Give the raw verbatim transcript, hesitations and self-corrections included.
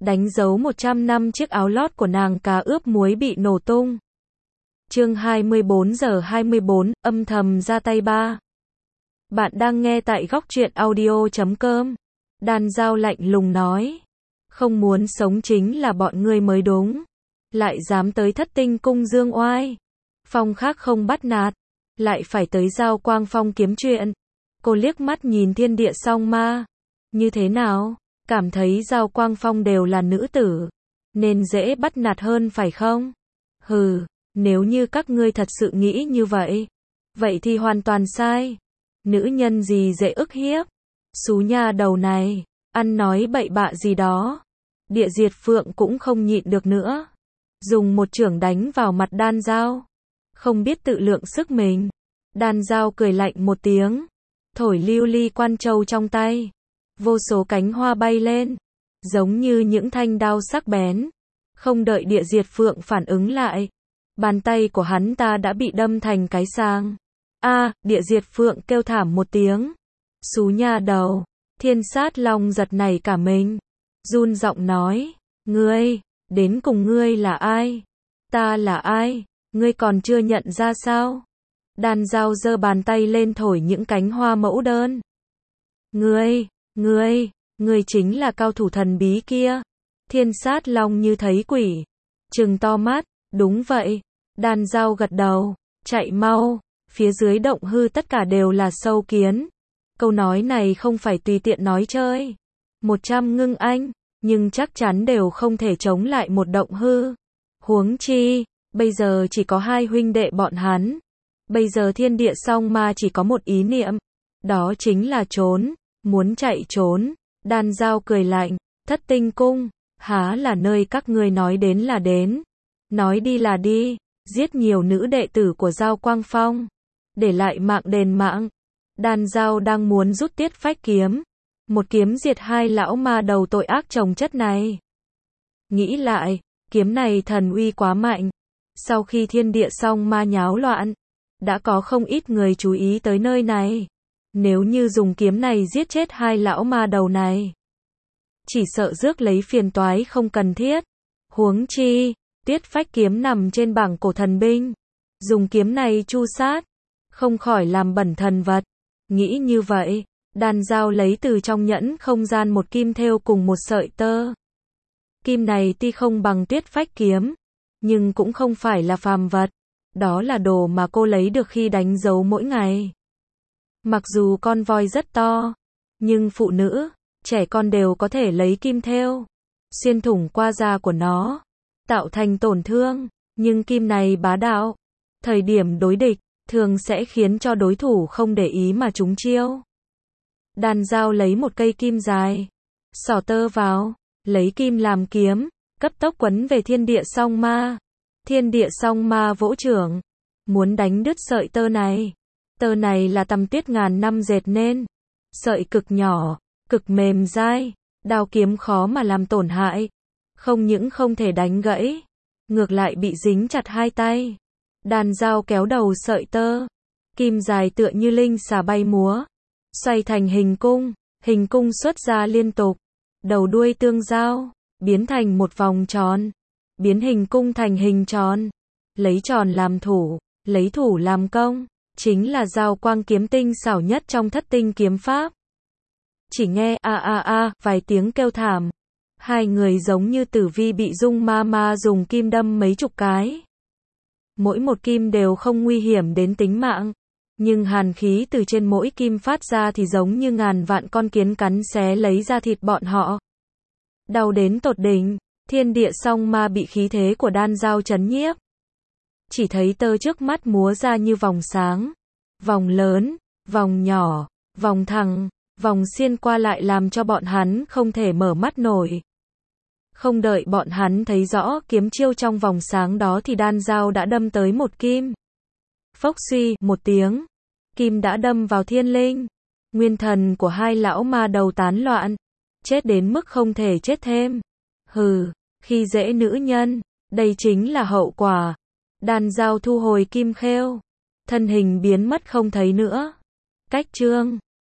đánh dấu một trăm năm chiếc áo lót của nàng cá ướp muối bị nổ tung. Chương hai mươi bốn giờ hai mươi bốn, âm thầm ra tay ba. Bạn đang nghe tại góc truyện audio chấm com. Đan Dao lạnh lùng nói. Không muốn sống chính là bọn ngươi mới đúng. Lại dám tới Thất Tinh cung dương oai. Phong khác không bắt nạt. Lại phải tới Giao Quang Phong kiếm chuyện. Cô liếc mắt nhìn Thiên Địa Song Ma. Như thế nào? Cảm thấy Giao Quang Phong đều là nữ tử. Nên dễ bắt nạt hơn phải không? Hừ, nếu như các ngươi thật sự nghĩ như vậy. Vậy thì hoàn toàn sai. Nữ nhân gì dễ ức hiếp? Xú nha đầu này, ăn nói bậy bạ gì đó. Địa Diệt Phượng cũng không nhịn được nữa. Dùng một chưởng đánh vào mặt Đan Dao. Không biết tự lượng sức mình. Đan Dao cười lạnh một tiếng. Thổi lưu ly quan châu trong tay. Vô số cánh hoa bay lên. Giống như những thanh đao sắc bén. Không đợi Địa Diệt Phượng phản ứng lại. Bàn tay của hắn ta đã bị đâm thành cái sang. A, à, Địa Diệt Phượng kêu thảm một tiếng. Xú nha đầu. Thiên Sát Long giật nảy cả mình. Run giọng nói. Ngươi, đến cùng ngươi là ai? Ta là ai? Ngươi còn chưa nhận ra sao? Đan Dao giơ bàn tay lên thổi những cánh hoa mẫu đơn. Ngươi, ngươi, ngươi chính là cao thủ thần bí kia. Thiên Sát Long như thấy quỷ. Trừng to mắt, đúng vậy. Đan Dao gật đầu, chạy mau. Phía dưới động hư tất cả đều là sâu kiến. Câu nói này không phải tùy tiện nói chơi. Một trăm ngưng anh, nhưng chắc chắn đều không thể chống lại một động hư. Huống chi, bây giờ chỉ có hai huynh đệ bọn hắn. Bây giờ Thiên Địa Song Ma chỉ có một ý niệm. Đó chính là trốn, muốn chạy trốn. Đan Dao cười lạnh, Thất Tinh cung, há là nơi các ngươi nói đến là đến. Nói đi là đi, giết nhiều nữ đệ tử của Giao Quang Phong. Để lại mạng đền mạng. Đan Dao đang muốn rút Tiết Phách kiếm. Một kiếm diệt hai lão ma đầu tội ác chồng chất này. Nghĩ lại, kiếm này thần uy quá mạnh. Sau khi Thiên Địa Song Ma nháo loạn, đã có không ít người chú ý tới nơi này. Nếu như dùng kiếm này giết chết hai lão ma đầu này, chỉ sợ rước lấy phiền toái không cần thiết. Huống chi, Tiết Phách kiếm nằm trên bảng cổ thần binh. Dùng kiếm này chu sát, không khỏi làm bẩn thần vật. Nghĩ như vậy, Đan Dao lấy từ trong nhẫn không gian một kim thêu cùng một sợi tơ. Kim này tuy không bằng Tiết Phách kiếm, nhưng cũng không phải là phàm vật. Đó là đồ mà cô lấy được khi đánh dấu mỗi ngày. Mặc dù con voi rất to, nhưng phụ nữ, trẻ con đều có thể lấy kim thêu, xuyên thủng qua da của nó, tạo thành tổn thương. Nhưng kim này bá đạo. Thời điểm đối địch, thường sẽ khiến cho đối thủ không để ý mà trúng chiêu. Đan Dao lấy một cây kim dài, xỏ tơ vào, lấy kim làm kiếm, cấp tốc quấn về Thiên Địa Song Ma. Thiên Địa Song Ma vỗ chưởng, muốn đánh đứt sợi tơ này. Tơ này là tằm tuyết ngàn năm dệt nên, sợi cực nhỏ, cực mềm dai, đao kiếm khó mà làm tổn hại. Không những không thể đánh gãy, ngược lại bị dính chặt hai tay. Đan Dao kéo đầu sợi tơ, kim dài tựa như linh xà bay múa, xoay thành hình cung, hình cung xuất ra liên tục, đầu đuôi tương giao, biến thành một vòng tròn, biến hình cung thành hình tròn, lấy tròn làm thủ, lấy thủ làm công, chính là Giao Quang kiếm tinh xảo nhất trong Thất Tinh kiếm pháp. Chỉ nghe a a a vài tiếng kêu thảm, hai người giống như tử vi bị Dung Ma Ma dùng kim đâm mấy chục cái. Mỗi một kim đều không nguy hiểm đến tính mạng, nhưng hàn khí từ trên mỗi kim phát ra thì giống như ngàn vạn con kiến cắn xé lấy ra thịt bọn họ. Đau đến tột đỉnh, Thiên Địa Song Ma bị khí thế của Đan Dao chấn nhiếp. Chỉ thấy tơ trước mắt múa ra như vòng sáng, vòng lớn, vòng nhỏ, vòng thẳng, vòng xiên qua lại làm cho bọn hắn không thể mở mắt nổi. Không đợi bọn hắn thấy rõ kiếm chiêu trong vòng sáng đó thì Đan Dao đã đâm tới một kim. Phốc suy, một tiếng, kim đã đâm vào thiên linh. Nguyên thần của hai lão ma đầu tán loạn, chết đến mức không thể chết thêm. Hừ, khi dễ nữ nhân, đây chính là hậu quả. Đan Dao thu hồi kim khêu, thân hình biến mất không thấy nữa. Cách chương